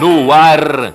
No ar,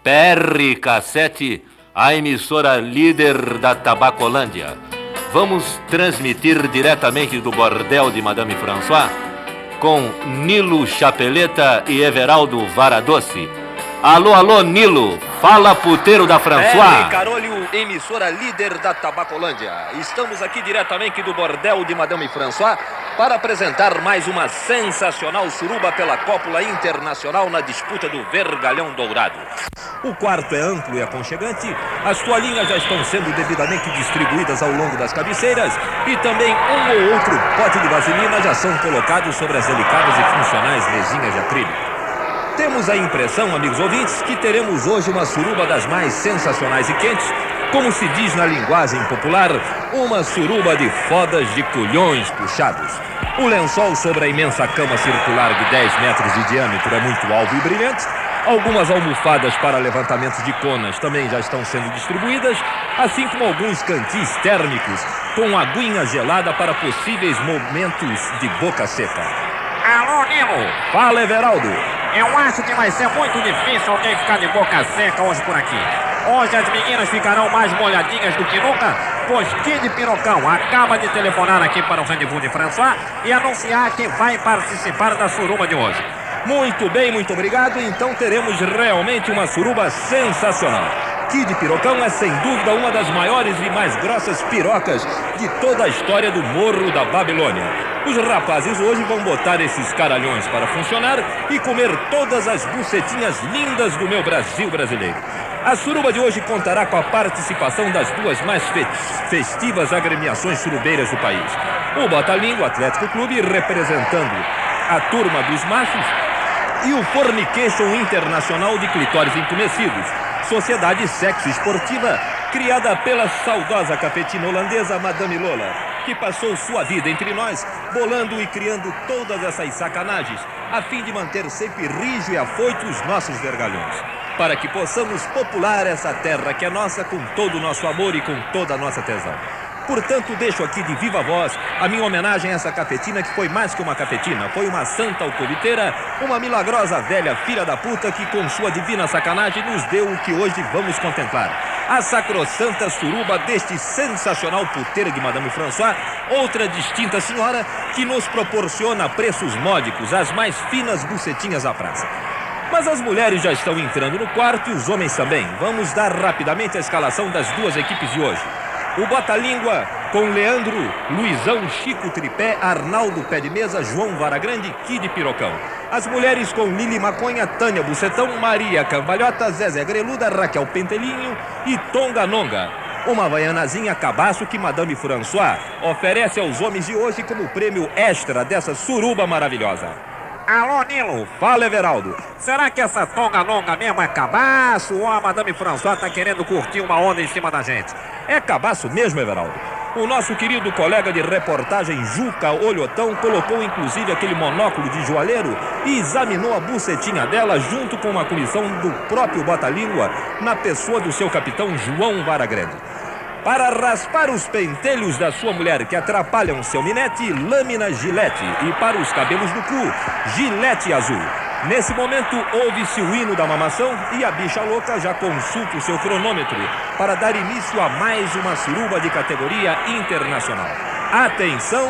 PR-Cassete, a emissora líder da Tabacolândia. Vamos transmitir diretamente do bordel de Madame François com Nilo Chapeleta e Everaldo Varadoce. Alô, alô, Nilo, fala puteiro da François. Carolho, emissora líder da Tabacolândia. Estamos aqui diretamente do bordel de Madame François para apresentar mais uma sensacional suruba pela cópula internacional na disputa do Vergalhão Dourado. O quarto é amplo e aconchegante, as toalhinhas já estão sendo devidamente distribuídas ao longo das cabeceiras e também um ou outro pote de vaselina já são colocados sobre as delicadas e funcionais mesinhas de acrílico. Temos a impressão, amigos ouvintes, que teremos hoje uma suruba das mais sensacionais e quentes, como se diz na linguagem popular, uma suruba de fodas de culhões puxados. O lençol sobre a imensa cama circular de 10 metros de diâmetro é muito alvo e brilhante. Algumas almofadas para levantamentos de conas também já estão sendo distribuídas, assim como alguns cantis térmicos com aguinha gelada para possíveis momentos de boca seca. Alô, Nilo! Fala, Everaldo! Eu acho que vai ser muito difícil alguém ficar de boca seca hoje por aqui. Hoje as meninas ficarão mais molhadinhas do que nunca, pois Kid Pirocão acaba de telefonar aqui para o rendezvous de François e anunciar que vai participar da suruba de hoje. Muito bem, muito obrigado. Então teremos realmente uma suruba sensacional. Kid Pirocão é sem dúvida uma das maiores e mais grossas pirocas de toda a história do Morro da Babilônia. Os rapazes hoje vão botar esses caralhões para funcionar e comer todas as bucetinhas lindas do meu Brasil brasileiro. A suruba de hoje contará com a participação das duas mais festivas agremiações surubeiras do país. O Botalingo Atlético Clube representando a turma dos machos e o Fornication Internacional de Clitóris Entumecidos, sociedade sexo esportiva criada pela saudosa cafetina holandesa Madame Lola, que passou sua vida entre nós, bolando e criando todas essas sacanagens, a fim de manter sempre rijo e afoito os nossos vergalhões, para que possamos popular essa terra que é nossa com todo o nosso amor e com toda a nossa tesão. Portanto, deixo aqui de viva voz a minha homenagem a essa cafetina que foi mais que uma cafetina, foi uma santa alcoviteira, uma milagrosa velha filha da puta que com sua divina sacanagem nos deu o que hoje vamos contemplar. A sacrossanta suruba deste sensacional puteiro de Madame François, outra distinta senhora que nos proporciona preços módicos, as mais finas bucetinhas da praça. Mas as mulheres já estão entrando no quarto e os homens também. Vamos dar rapidamente a escalação das duas equipes de hoje. O Botalíngua com Leandro, Luizão, Chico Tripé, Arnaldo Pé de Mesa, João Varagrande e Kid Pirocão. As mulheres com Lili Maconha, Tânia Bucetão, Maria Cambalhota, Zezé Greluda, Raquel Pentelinho e Tonga Nonga. Uma havaianazinha cabaço que Madame François oferece aos homens de hoje como prêmio extra dessa suruba maravilhosa. Alô, Nilo! Fala, Everaldo! Será que essa tonga longa mesmo é cabaço ou a Madame François tá querendo curtir uma onda em cima da gente? É cabaço mesmo, Everaldo. O nosso querido colega de reportagem Juca Olhotão colocou inclusive aquele monóculo de joalheiro e examinou a bucetinha dela junto com uma comissão do próprio Botalíngua na pessoa do seu capitão João Varagrande. Para raspar os pentelhos da sua mulher que atrapalham seu minete, lâmina Gilete. E para os cabelos do cu, Gilete azul. Nesse momento, ouve-se o hino da mamação e a bicha louca já consulta o seu cronômetro para dar início a mais uma suruba de categoria internacional. Atenção!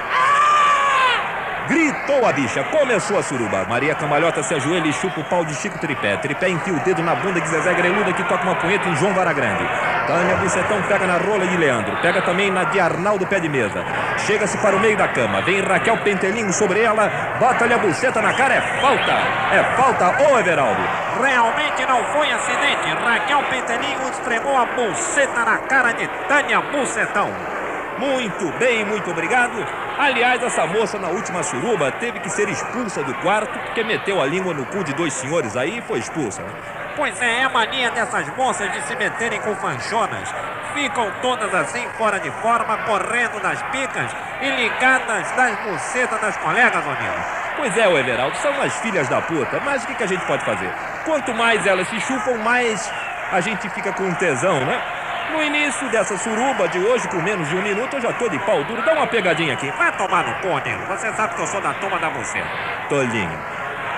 Gritou a bicha, começou a suruba. Maria Cambalhota se ajoelha e chupa o pau de Chico Tripé. Tripé enfia o dedo na bunda de Zezé Greluda que toca uma punheta em João Varagrande. Tânia Bucetão pega na rola de Leandro, pega também na de Arnaldo Pé de Mesa. Chega-se para o meio da cama, vem Raquel Pentelinho sobre ela, bota-lhe a buceta na cara, é falta, ô Everaldo. Realmente não foi acidente, Raquel Pentelinho esfregou a buceta na cara de Tânia Bucetão. Muito bem, muito obrigado. Aliás, essa moça na última suruba teve que ser expulsa do quarto porque meteu a língua no cu de dois senhores aí e foi expulsa. Pois é a mania dessas moças de se meterem com fanchonas. Ficam todas assim, fora de forma, correndo nas picas e ligadas das bucetas das colegas, Onilo. Pois é, o Everaldo, são as filhas da puta, mas o que a gente pode fazer? Quanto mais elas se chupam, mais a gente fica com tesão, né? No início dessa suruba de hoje, com menos de um minuto, eu já tô de pau duro. Dá uma pegadinha aqui. Vai tomar no cu, Nilo. Você sabe que eu sou da turma da buceta. Tolinho.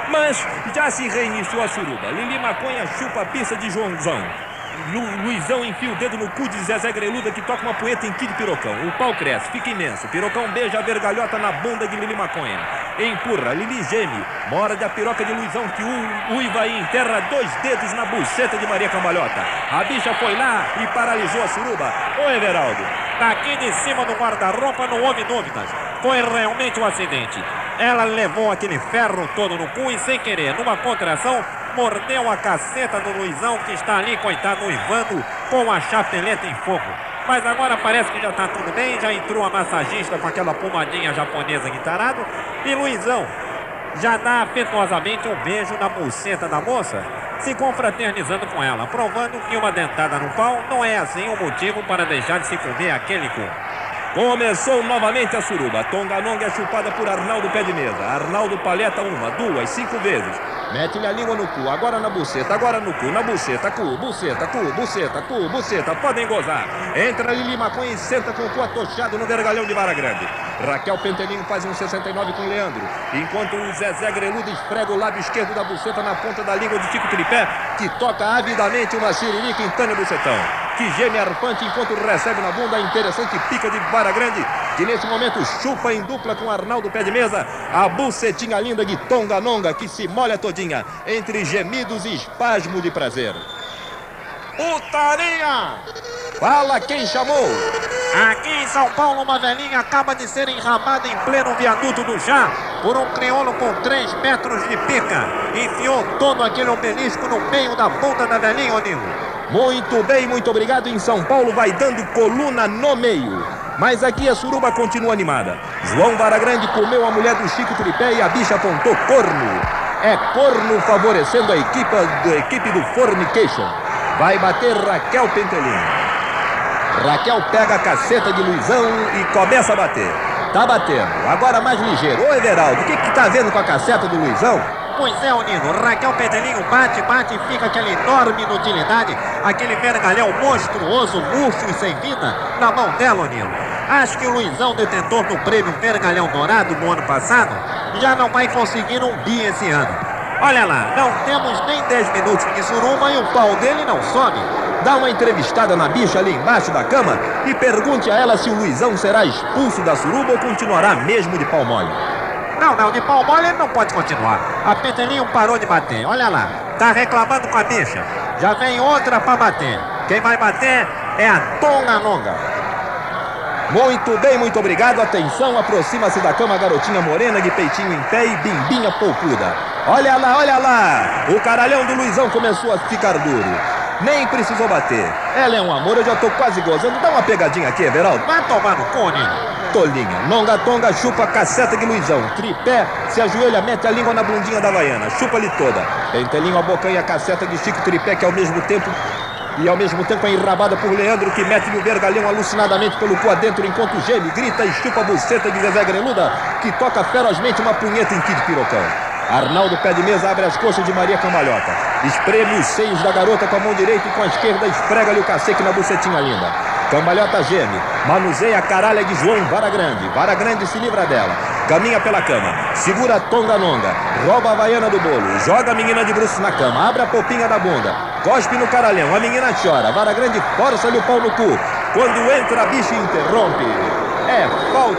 Mas já se reiniciou a suruba. Lili Maconha chupa a pista de Joãozão. Luizão enfia o dedo no cu de Zezé Greluda, que toca uma poeta em Kid Pirocão. O pau cresce, fica imenso. Pirocão beija a vergalhota na bunda de Lili Maconha. Empurra, Lili geme. Morde a piroca de Luizão, que uiva e enterra 2 dedos na buceta de Maria Cambalhota. A bicha foi lá e paralisou a suruba. Ô Everaldo, daqui de cima do guarda-roupa não houve dúvidas. Foi realmente um acidente. Ela levou aquele ferro todo no cu e, sem querer, numa contração, mordeu a caceta do Luizão, que está ali, coitado, uivando com a chapeleta em fogo. Mas agora parece que já está tudo bem. Já entrou a massagista com aquela pomadinha japonesa guitarrado. E Luizão já dá afetuosamente um beijo na buceta da moça, se confraternizando com ela, provando que uma dentada no pau não é assim um motivo para deixar de se comer aquele cu. Começou novamente a suruba. Tonganonga é chupada por Arnaldo Pé de Mesa. Arnaldo palheta 1, 2, 5 vezes. Mete-lhe a língua no cu, agora na buceta, agora no cu, na buceta, cu, buceta, cu, buceta, cu, buceta. Podem gozar. Entra Lili Maconha e senta com o cu atochado no vergalhão de Vara Grande. Raquel Pentelinho faz um 69 com Leandro, enquanto o Zezé Greluda esfrega o lábio esquerdo da buceta na ponta da língua de Tico Tripé, que toca avidamente uma siririca em Tânia Bucetão, que geme arfante enquanto recebe na bunda a interessante pica de Vara Grande, que nesse momento chupa em dupla com Arnaldo Pé de Mesa a bucetinha linda de Tonganonga, que se molha todinha entre gemidos e espasmo de prazer. Putaria! Fala quem chamou! Aqui em São Paulo, uma velhinha acaba de ser enrabada em pleno viaduto do Chá por um crioulo com 3 metros de pica. Enfiou todo aquele obelisco no meio da bunda da velhinha, Onil. Muito bem, muito obrigado. Em São Paulo vai dando coluna no meio. Mas aqui a suruba continua animada. João Vara Grande comeu a mulher do Chico Tripé e a bicha apontou corno. É corno favorecendo a equipe do Fornication. Vai bater Raquel Pentelinho. Raquel pega a caceta de Luizão e começa a bater. Tá batendo, agora mais ligeiro. Ô Everaldo, o que tá vendo com a caceta do Luizão? Pois é, Nino, Raquel Pentelinho bate e fica aquela enorme inutilidade, aquele vergalhão monstruoso, murcho e sem vida, na mão dela, Nino. Acho que o Luizão, detentor do prêmio Vergalhão Dourado no ano passado, já não vai conseguir um bi esse ano. Olha lá, não temos nem 10 minutos de suruba e o pau dele não sobe. Dá uma entrevistada na bicha ali embaixo da cama e pergunte a ela se o Luizão será expulso da suruba ou continuará mesmo de pau mole. Não, de pau mole ele não pode continuar. A Pentelinho parou de bater, olha lá, tá reclamando com a bicha. Já vem outra pra bater. Quem vai bater é a Tonganonga. Muito bem, muito obrigado. Atenção, aproxima-se da cama a garotinha morena de peitinho em pé e bimbinha poupuda. Olha lá, o caralhão do Luizão começou a ficar duro. Nem precisou bater. Ela é um amor, eu já tô quase gozando. Dá uma pegadinha aqui, Everaldo. Vai tomar no cone. Tolinha. Nonga Tonga chupa a caceta de Luizão. Tripé se ajoelha, mete a língua na bundinha da Havaiana. Chupa-lhe toda. Pentelinho abocanha a caceta de Chico Tripé, que ao mesmo tempo é enrabada por Leandro, que mete-lhe o vergalhão alucinadamente pelo cu adentro enquanto geme, grita e chupa a buceta de Zezé Greluda, que toca ferozmente uma punheta em Kid Pirocão. Arnaldo Pé de Mesa abre as coxas de Maria Cambalhota. Espreme os seios da garota com a mão direita e com a esquerda esfrega-lhe o caceque na bucetinha linda. Cambalhota geme, manuseia a caralha de João Vara Grande. Vara Grande se livra dela, caminha pela cama, segura a Tonganonga, rouba a havaiana do bolo, joga a menina de bruços na cama, abre a popinha da bunda, cospe no caralhão, a menina chora, Vara Grande força-lhe o pau no cu. Quando entra a bicha interrompe. É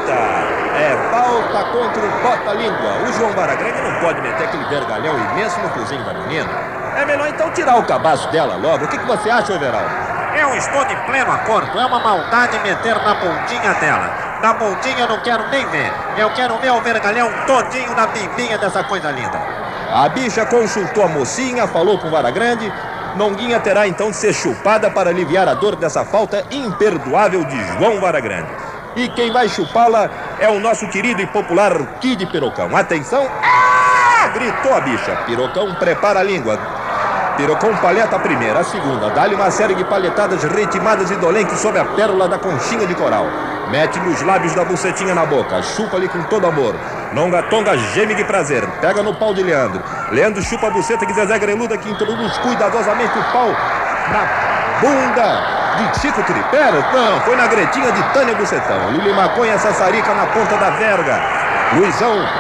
falta contra o bota-língua. O João Vara Grande não pode meter aquele vergalhão imenso no cozinho da menina. É melhor então tirar o cabaço dela logo. O que você acha, Everaldo? Eu estou de pleno acordo. É uma maldade meter na bundinha dela. Na bundinha eu não quero nem ver. Eu quero ver o vergalhão todinho na bimbinha dessa coisa linda. A bicha consultou a mocinha, falou com o Vara Grande. Nonguinha terá então de ser chupada para aliviar a dor dessa falta imperdoável de João Vara Grande. E quem vai chupá-la é o nosso querido e popular Kid Pirocão. Atenção! Ah! Gritou a bicha. Pirocão prepara a língua. Pirocão palheta a primeira, a segunda. Dá-lhe uma série de palhetadas ritmadas e dolentes sobre a pérola da conchinha de coral. Mete-lhe os lábios da bucetinha na boca. Chupa-lhe com todo amor. Nonga Tonga geme de prazer. Pega no pau de Leandro. Leandro chupa a buceta de Zezé Greluda, que introduz cuidadosamente o pau na bunda de Chico Tripé. Não, foi na gretinha de Tânia Bucetão. Lili Maconha sassarica na ponta da verga. Luizão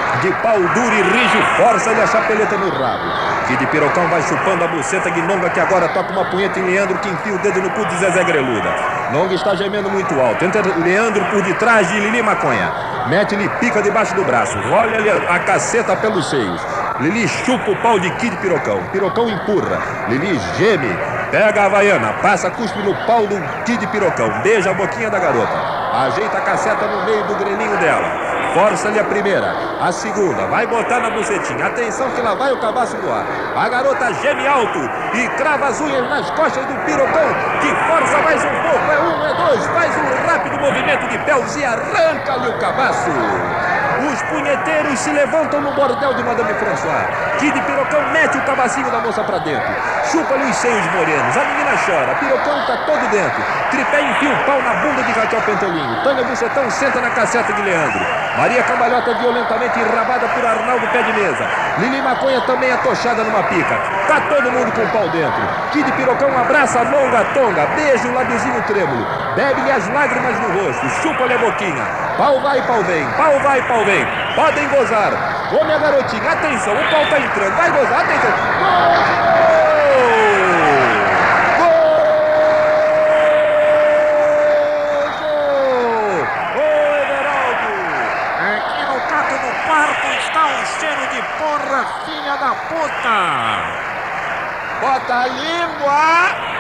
de pau duro e rijo, força-lhe a chapeleta no rabo. Kid Pirocão vai chupando a buceta de Nonga, que agora toca uma punheta em Leandro, que enfia o dedo no cu de Zezé Greluda. Nonga está gemendo muito alto. Entra Leandro por detrás de Lili Maconha. Mete-lhe pica debaixo do braço. Olha-lhe a caceta pelos seios. Lili chupa o pau de Kid Pirocão. Pirocão empurra. Lili geme. Pega a havaiana. Passa cuspe no pau do Kid Pirocão. Beija a boquinha da garota. Ajeita a caceta no meio do grelinho dela. Força-lhe a primeira, a segunda, vai botar na bucetinha. Atenção que lá vai o cabaço no ar. A garota geme alto e crava as unhas nas costas do Pirocão, que força mais um pouco, é um, é dois, faz um rápido movimento de pés e arranca-lhe o cabaço. Os punheteiros se levantam no bordel de Madame François. Kid Pirocão mete o cabacinho da moça pra dentro. Chupa-lhe os seios morenos. A menina chora. Pirocão tá todo dentro. Tripé enfia o pau na bunda de Raquel Pentelinho. Tânia Bucetão senta na caceta de Leandro. Maria Cambalhota violentamente enrabada por Arnaldo Pé de Mesa. Lili Maconha também atochada numa pica. Tá todo mundo com o pau dentro. Kid Pirocão abraça a Nonga Tonga. Beija o labiozinho trêmulo. Bebe-lhe as lágrimas no rosto. Chupa-lhe a boquinha. Pau vai, pau vem. Pau vai, pau vem. Podem gozar. Ô, minha garotinha, atenção, o pau tá entrando. Vai gozar, atenção. Gol! Ô, Everaldo! Aqui no canto do quarto está um cheiro de porra, filha da puta. Bota a língua!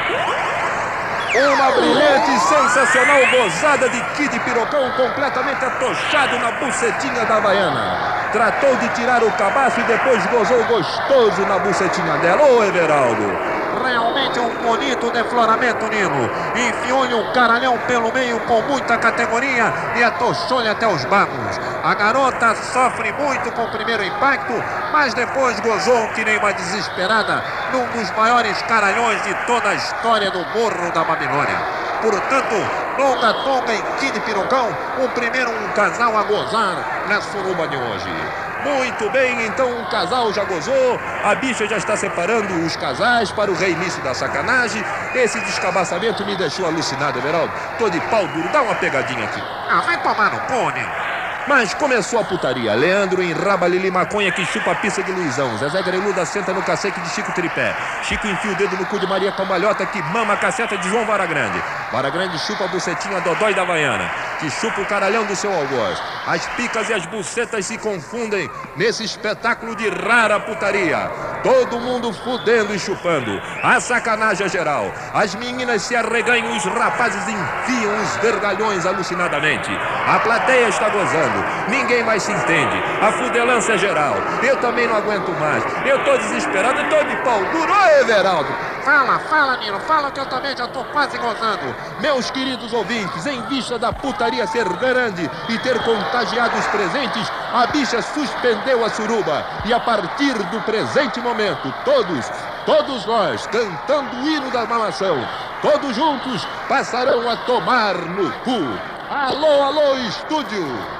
Uma brilhante e sensacional gozada de Kid Pirocão, completamente atochado na bucetinha da havaiana. Tratou de tirar o cabaço e depois gozou gostoso na bucetinha dela. Ô, Everaldo! Realmente um bonito defloramento, Nino. Enfiou-lhe um caralhão pelo meio com muita categoria e atochou-lhe até os bagos. A garota sofre muito com o primeiro impacto, mas depois gozou que nem uma desesperada num dos maiores caralhões de toda a história do Morro da Babilônia. Portanto, Nonga Tonga e Kid Pirocão, um casal a gozar na suruba de hoje. Muito bem, então o casal já gozou, a bicha já está separando os casais para o reinício da sacanagem. Esse descabaçamento me deixou alucinado, Everaldo. Tô de pau duro, dá uma pegadinha aqui. Ah, vai tomar no cu, Nino. Mas começou a putaria. Leandro enraba Lili Maconha, que chupa a pista de Luizão. Zezé Greluda senta no caceque de Chico Tripé. Chico enfia o dedo no cu de Maria Cambalhota, que mama a caceta de João Varagrande. Varagrande chupa a bucetinha dodói da Havaiana, que chupa o caralhão do seu algoz. As picas e as bucetas se confundem nesse espetáculo de rara putaria. Todo mundo fudendo e chupando. A sacanagem é geral. As meninas se arreganham, os rapazes enfiam os vergalhões alucinadamente. A plateia está gozando. Ninguém mais se entende. A fudelança é geral. Eu também não aguento mais. Eu tô desesperado, eu tô de pau duro. Ô, Everaldo! Fala, Nino, fala que eu também já tô quase gozando. Meus queridos ouvintes, em vista da putaria ser grande e ter contagiado os presentes, a bicha suspendeu a suruba. E a partir do presente momento, todos nós, cantando o hino da mamação, todos juntos passarão a tomar no cu. Alô, alô, estúdio!